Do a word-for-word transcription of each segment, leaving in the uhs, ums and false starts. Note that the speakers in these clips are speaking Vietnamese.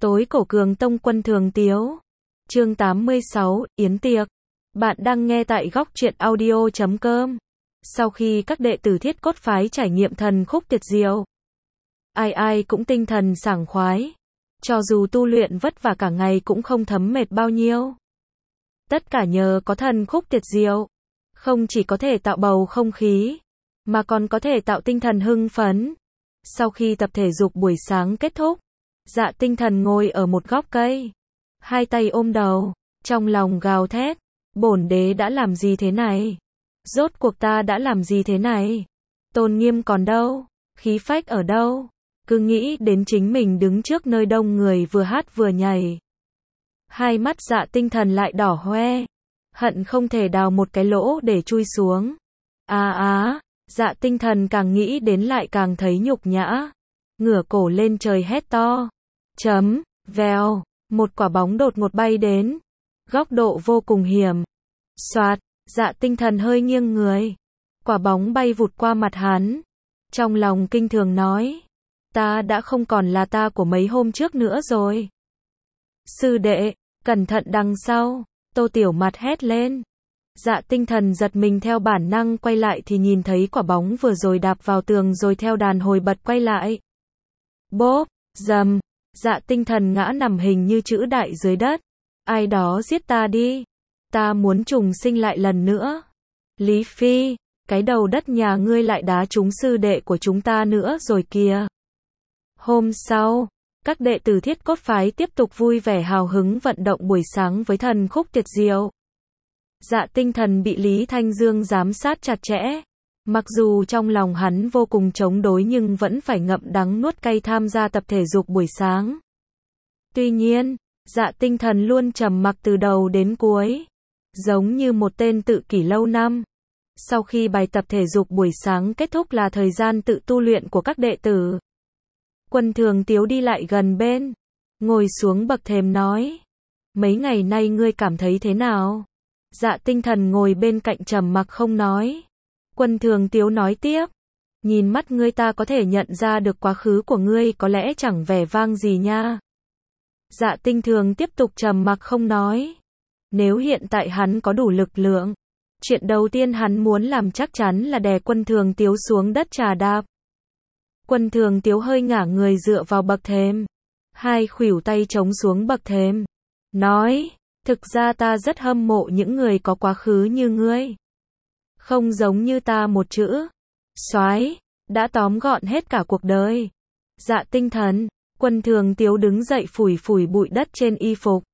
Tối cổ Cường Tông Quân Thường Tiếu. Chương tám mươi sáu, Yến Tiệc. Bạn đang nghe tại góc truyện audio chấm com. Sau khi các đệ tử Thiết Cốt Phái trải nghiệm thần khúc tuyệt diệu, ai ai cũng tinh thần sảng khoái. Cho dù tu luyện vất vả cả ngày cũng không thấm mệt bao nhiêu. Tất cả nhờ có thần khúc tuyệt diệu. Không chỉ có thể tạo bầu không khí, mà còn có thể tạo tinh thần hưng phấn. Sau khi tập thể dục buổi sáng kết thúc, Dạ Tinh Thần ngồi ở một góc cây, hai tay ôm đầu, trong lòng gào thét, bổn đế đã làm gì thế này? Rốt cuộc ta đã làm gì thế này? Tôn nghiêm còn đâu? Khí phách ở đâu? Cứ nghĩ đến chính mình đứng trước nơi đông người vừa hát vừa nhảy. Hai mắt Dạ Tinh Thần lại đỏ hoe, hận không thể đào một cái lỗ để chui xuống. À á, Dạ Tinh Thần càng nghĩ đến lại càng thấy nhục nhã. Ngửa cổ lên trời hét to. Chấm, vèo, một quả bóng đột ngột bay đến. Góc độ vô cùng hiểm. Xoạt, Dạ Tinh Thần hơi nghiêng người. Quả bóng bay vụt qua mặt hắn. Trong lòng kinh thường nói. Ta đã không còn là ta của mấy hôm trước nữa rồi. Sư đệ, cẩn thận đằng sau. Tô Tiểu Mặt hét lên. Dạ Tinh Thần giật mình theo bản năng quay lại thì nhìn thấy quả bóng vừa rồi đạp vào tường rồi theo đàn hồi bật quay lại. Bốp, dầm, Dạ Tinh Thần ngã nằm hình như chữ đại dưới đất. Ai đó giết ta đi. Ta muốn trùng sinh lại lần nữa. Lý Phi, cái đầu đất nhà ngươi lại đá trúng sư đệ của chúng ta nữa rồi kìa. Hôm sau, các đệ tử Thiết Cốt Phái tiếp tục vui vẻ hào hứng vận động buổi sáng với thần khúc tuyệt diệu. Dạ Tinh Thần bị Lý Thanh Dương giám sát chặt chẽ. Mặc dù trong lòng hắn vô cùng chống đối nhưng vẫn phải ngậm đắng nuốt cay tham gia tập thể dục buổi sáng. Tuy nhiên, Dạ Tinh Thần luôn trầm mặc từ đầu đến cuối, giống như một tên tự kỷ lâu năm. Sau khi bài tập thể dục buổi sáng kết thúc là thời gian tự tu luyện của các đệ tử. Quân Thường Tiếu đi lại gần bên, ngồi xuống bậc thềm nói. Mấy ngày nay ngươi cảm thấy thế nào? Dạ Tinh Thần ngồi bên cạnh trầm mặc không nói. Quân Thường Tiếu nói tiếp. Nhìn mắt ngươi ta có thể nhận ra được quá khứ của ngươi có lẽ chẳng vẻ vang gì nha. Dạ Tinh Thường tiếp tục trầm mặc không nói. Nếu hiện tại hắn có đủ lực lượng, chuyện đầu tiên hắn muốn làm chắc chắn là đè Quân Thường Tiếu xuống đất trà đạp. Quân Thường Tiếu hơi ngả người dựa vào bậc thềm, hai khuỷu tay chống xuống bậc thềm, nói, thực ra ta rất hâm mộ những người có quá khứ như ngươi. Không giống như ta một chữ, soái, đã tóm gọn hết cả cuộc đời. Dạ Tinh Thần, Quân Thường Tiếu đứng dậy phủi phủi bụi đất trên y phục.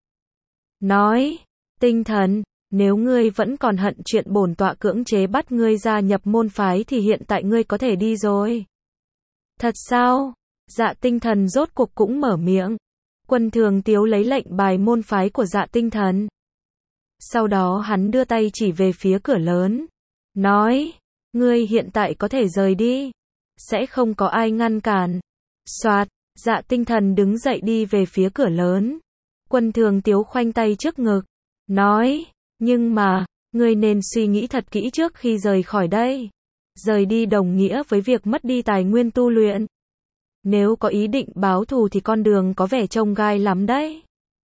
Nói, Tinh Thần, nếu ngươi vẫn còn hận chuyện bổn tọa cưỡng chế bắt ngươi gia nhập môn phái thì hiện tại ngươi có thể đi rồi. Thật sao? Dạ Tinh Thần rốt cuộc cũng mở miệng. Quân Thường Tiếu lấy lệnh bài môn phái của Dạ Tinh Thần. Sau đó hắn đưa tay chỉ về phía cửa lớn. Nói, ngươi hiện tại có thể rời đi. Sẽ không có ai ngăn cản. Soạt, Dạ Tinh Thần đứng dậy đi về phía cửa lớn. Quân Thường Tiếu khoanh tay trước ngực. Nói, nhưng mà, ngươi nên suy nghĩ thật kỹ trước khi rời khỏi đây. Rời đi đồng nghĩa với việc mất đi tài nguyên tu luyện. Nếu có ý định báo thù thì con đường có vẻ trông gai lắm đấy.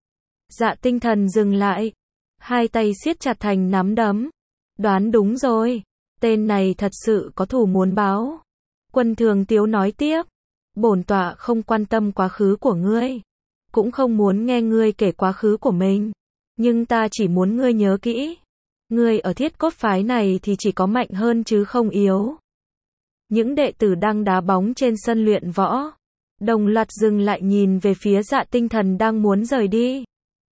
Dạ Tinh Thần dừng lại. Hai tay siết chặt thành nắm đấm. Đoán đúng rồi. Tên này thật sự có thù muốn báo. Quân Thường Tiếu nói tiếp. Bổn tọa không quan tâm quá khứ của ngươi. Cũng không muốn nghe ngươi kể quá khứ của mình. Nhưng ta chỉ muốn ngươi nhớ kỹ. Ngươi ở Thiết Cốt Phái này thì chỉ có mạnh hơn chứ không yếu. Những đệ tử đang đá bóng trên sân luyện võ, đồng loạt dừng lại nhìn về phía Dạ Tinh Thần đang muốn rời đi.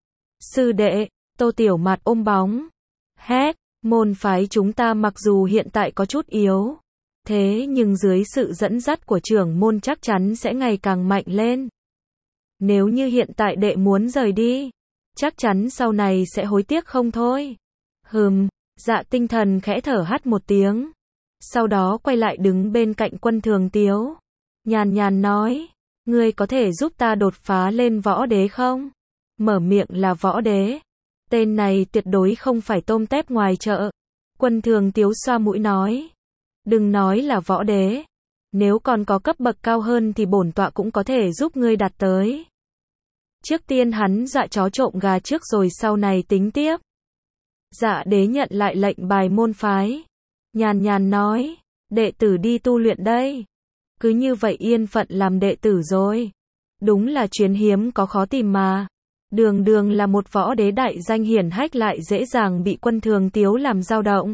Sư đệ, Tô Tiểu Mặt ôm bóng. Hét, môn phái chúng ta mặc dù hiện tại có chút yếu, thế nhưng dưới sự dẫn dắt của trưởng môn chắc chắn sẽ ngày càng mạnh lên. Nếu như hiện tại đệ muốn rời đi, chắc chắn sau này sẽ hối tiếc không thôi. Hừm, Dạ Tinh Thần khẽ thở hắt một tiếng. Sau đó quay lại đứng bên cạnh Quân Thường Tiếu. Nhàn nhàn nói, ngươi có thể giúp ta đột phá lên võ đế không? Mở miệng là võ đế. Tên này tuyệt đối không phải tôm tép ngoài chợ. Quân Thường Tiếu xoa mũi nói. Đừng nói là võ đế. Nếu còn có cấp bậc cao hơn thì bổn tọa cũng có thể giúp ngươi đạt tới. Trước tiên hắn dọa chó trộm gà trước rồi sau này tính tiếp. Dạ đế nhận lại lệnh bài môn phái. Nhàn nhàn nói, đệ tử đi tu luyện đây. Cứ như vậy yên phận làm đệ tử rồi. Đúng là chuyến hiếm có khó tìm mà. Đường đường là một võ đế đại danh hiển hách lại dễ dàng bị Quân Thường Tiếu làm dao động.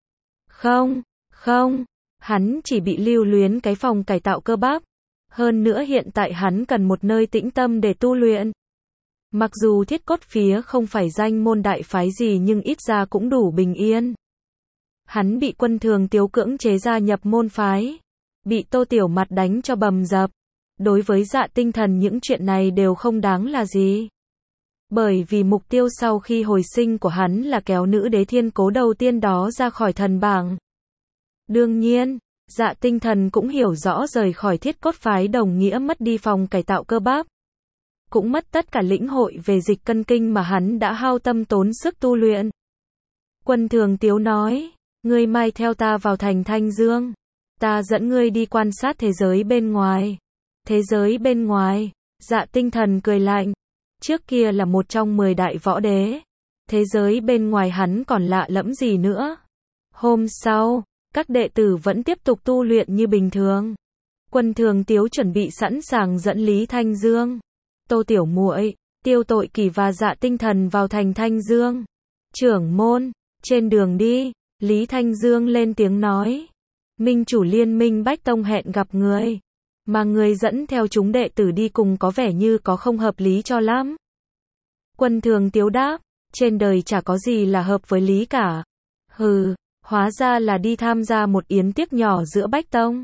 Không, không, hắn chỉ bị lưu luyến cái phòng cải tạo cơ bắp. Hơn nữa hiện tại hắn cần một nơi tĩnh tâm để tu luyện. Mặc dù Thiết Cốt Phía không phải danh môn đại phái gì nhưng ít ra cũng đủ bình yên. Hắn bị Quân Thường Tiếu cưỡng chế gia nhập môn phái. Bị Tô Tiểu Mặt đánh cho bầm dập. Đối với Dạ Tinh Thần những chuyện này đều không đáng là gì. Bởi vì mục tiêu sau khi hồi sinh của hắn là kéo nữ đế thiên cố đầu tiên đó ra khỏi thần bảng. Đương nhiên, Dạ Tinh Thần cũng hiểu rõ rời khỏi Thiết Cốt phái đồng nghĩa mất đi phòng cải tạo cơ bắp. Cũng mất tất cả lĩnh hội về dịch cân kinh mà hắn đã hao tâm tốn sức tu luyện. Quân Thường Tiếu nói, ngươi mai theo ta vào thành Thanh Dương. Ta dẫn ngươi đi quan sát thế giới bên ngoài. Thế giới bên ngoài, Dạ Tinh Thần cười lạnh. Trước kia là một trong mười đại võ đế. Thế giới bên ngoài hắn còn lạ lẫm gì nữa. Hôm sau, các đệ tử vẫn tiếp tục tu luyện như bình thường. Quân Thường Tiếu chuẩn bị sẵn sàng dẫn Lý Thanh Dương, Tô Tiểu Muội, Tiêu Tội Kỳ và Dạ Tinh Thần vào thành Thanh Dương. Trưởng môn, trên đường đi, Lý Thanh Dương lên tiếng nói. Minh chủ liên minh Bách Tông hẹn gặp người. Mà người dẫn theo chúng đệ tử đi cùng có vẻ như có không hợp lý cho lắm. Quân Thường Tiếu đáp, trên đời chả có gì là hợp với lý cả. Hừ, hóa ra là đi tham gia một yến tiệc nhỏ giữa Bách Tông.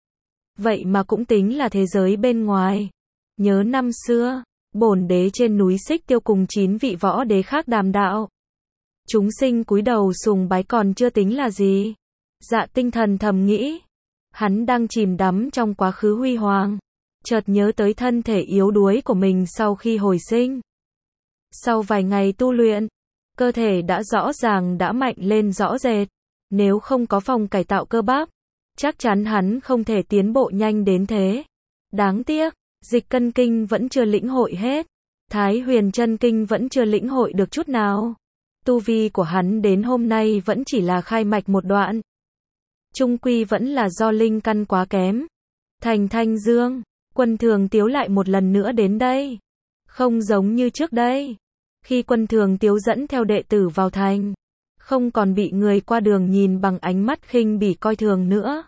Vậy mà cũng tính là thế giới bên ngoài. Nhớ năm xưa, bổn đế trên núi Xích Tiêu cùng chín vị võ đế khác đàm đạo. Chúng sinh cúi đầu sùng bái còn chưa tính là gì. Dạ Tinh Thần thầm nghĩ. Hắn đang chìm đắm trong quá khứ huy hoàng. Chợt nhớ tới thân thể yếu đuối của mình sau khi hồi sinh. Sau vài ngày tu luyện, cơ thể đã rõ ràng đã mạnh lên rõ rệt. Nếu không có phòng cải tạo cơ bắp, chắc chắn hắn không thể tiến bộ nhanh đến thế. Đáng tiếc, dịch cân kinh vẫn chưa lĩnh hội hết. Thái huyền chân kinh vẫn chưa lĩnh hội được chút nào. Tu vi của hắn đến hôm nay vẫn chỉ là khai mạch một đoạn. Trung quy vẫn là do linh căn quá kém. Thành Thanh Dương, Quân Thường Tiếu lại một lần nữa đến đây. Không giống như trước đây. Khi Quân Thường Tiếu dẫn theo đệ tử vào thành, không còn bị người qua đường nhìn bằng ánh mắt khinh bỉ coi thường nữa.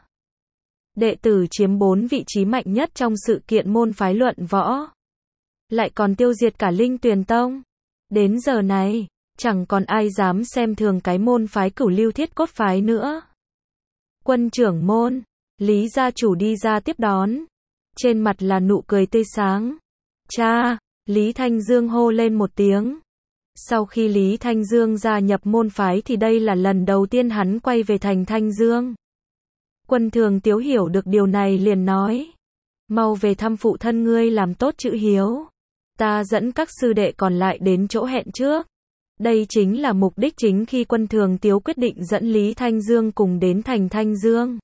Đệ tử chiếm bốn vị trí mạnh nhất trong sự kiện môn phái luận võ. Lại còn tiêu diệt cả Linh Tuyền Tông. Đến giờ này, chẳng còn ai dám xem thường cái môn phái Cửu Lưu Thiết Cốt phái nữa. Quân trưởng môn, Lý gia chủ đi ra tiếp đón. Trên mặt là nụ cười tươi sáng. Cha, Lý Thanh Dương hô lên một tiếng. Sau khi Lý Thanh Dương gia nhập môn phái thì đây là lần đầu tiên hắn quay về thành Thanh Dương. Quân Thường Tiếu hiểu được điều này liền nói. Mau về thăm phụ thân ngươi làm tốt chữ hiếu. Ta dẫn các sư đệ còn lại đến chỗ hẹn trước. Đây chính là mục đích chính khi Quân Thường Tiếu quyết định dẫn Lý Thanh Dương cùng đến thành Thanh Dương.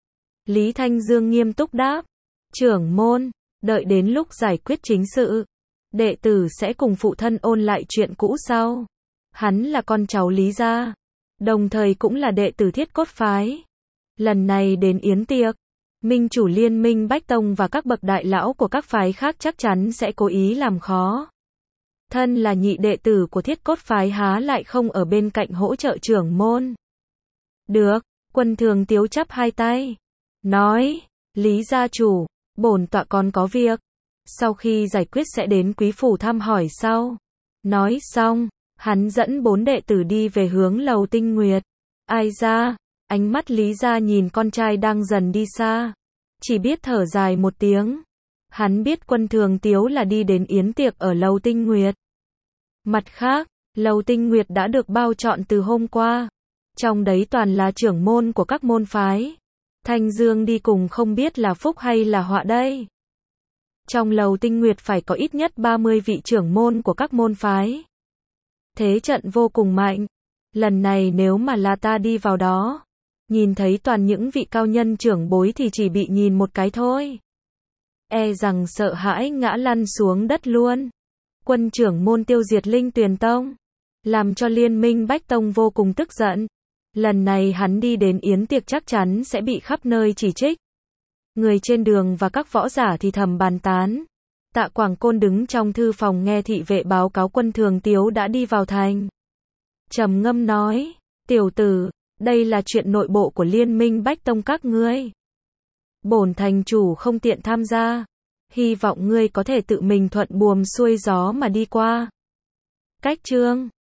Lý Thanh Dương nghiêm túc đáp. Trưởng môn, đợi đến lúc giải quyết chính sự, đệ tử sẽ cùng phụ thân ôn lại chuyện cũ sau. Hắn là con cháu Lý gia, đồng thời cũng là đệ tử Thiết Cốt phái. Lần này đến yến tiệc, minh chủ liên minh Bách Tông và các bậc đại lão của các phái khác chắc chắn sẽ cố ý làm khó. Thân là nhị đệ tử của Thiết Cốt phái há lại không ở bên cạnh hỗ trợ trưởng môn. Được, Quân Thường Tiếu chắp hai tay, nói, Lý gia chủ, bổn tọa còn có việc. Sau khi giải quyết sẽ đến quý phủ thăm hỏi sau. Nói xong, hắn dẫn bốn đệ tử đi về hướng lầu Tinh Nguyệt. Ai ra, ánh mắt Lý gia nhìn con trai đang dần đi xa. Chỉ biết thở dài một tiếng. Hắn biết Quân Thường Tiếu là đi đến yến tiệc ở lầu Tinh Nguyệt. Mặt khác, lầu Tinh Nguyệt đã được bao trọn từ hôm qua. Trong đấy toàn là trưởng môn của các môn phái. Thanh Dương đi cùng không biết là phúc hay là họa đây. Trong lầu Tinh Nguyệt phải có ít nhất ba mươi vị trưởng môn của các môn phái. Thế trận vô cùng mạnh. Lần này nếu mà là ta đi vào đó, nhìn thấy toàn những vị cao nhân trưởng bối thì chỉ bị nhìn một cái thôi. E rằng sợ hãi ngã lăn xuống đất luôn. quân trưởng môn tiêu diệt Linh Tuyền Tông, làm cho Liên minh Bách Tông vô cùng tức giận. Lần này hắn đi đến yến tiệc chắc chắn sẽ bị khắp nơi chỉ trích. Người trên đường và các võ giả thì thầm bàn tán. Tạ Quảng Côn đứng trong thư phòng nghe thị vệ báo cáo quân Thường Tiếu đã đi vào thành. Trầm ngâm nói, tiểu tử, đây là chuyện nội bộ của Liên minh Bách Tông các ngươi. Bổn thành chủ không tiện tham gia. Hy vọng ngươi có thể tự mình thuận buồm xuôi gió mà đi qua. Cách chương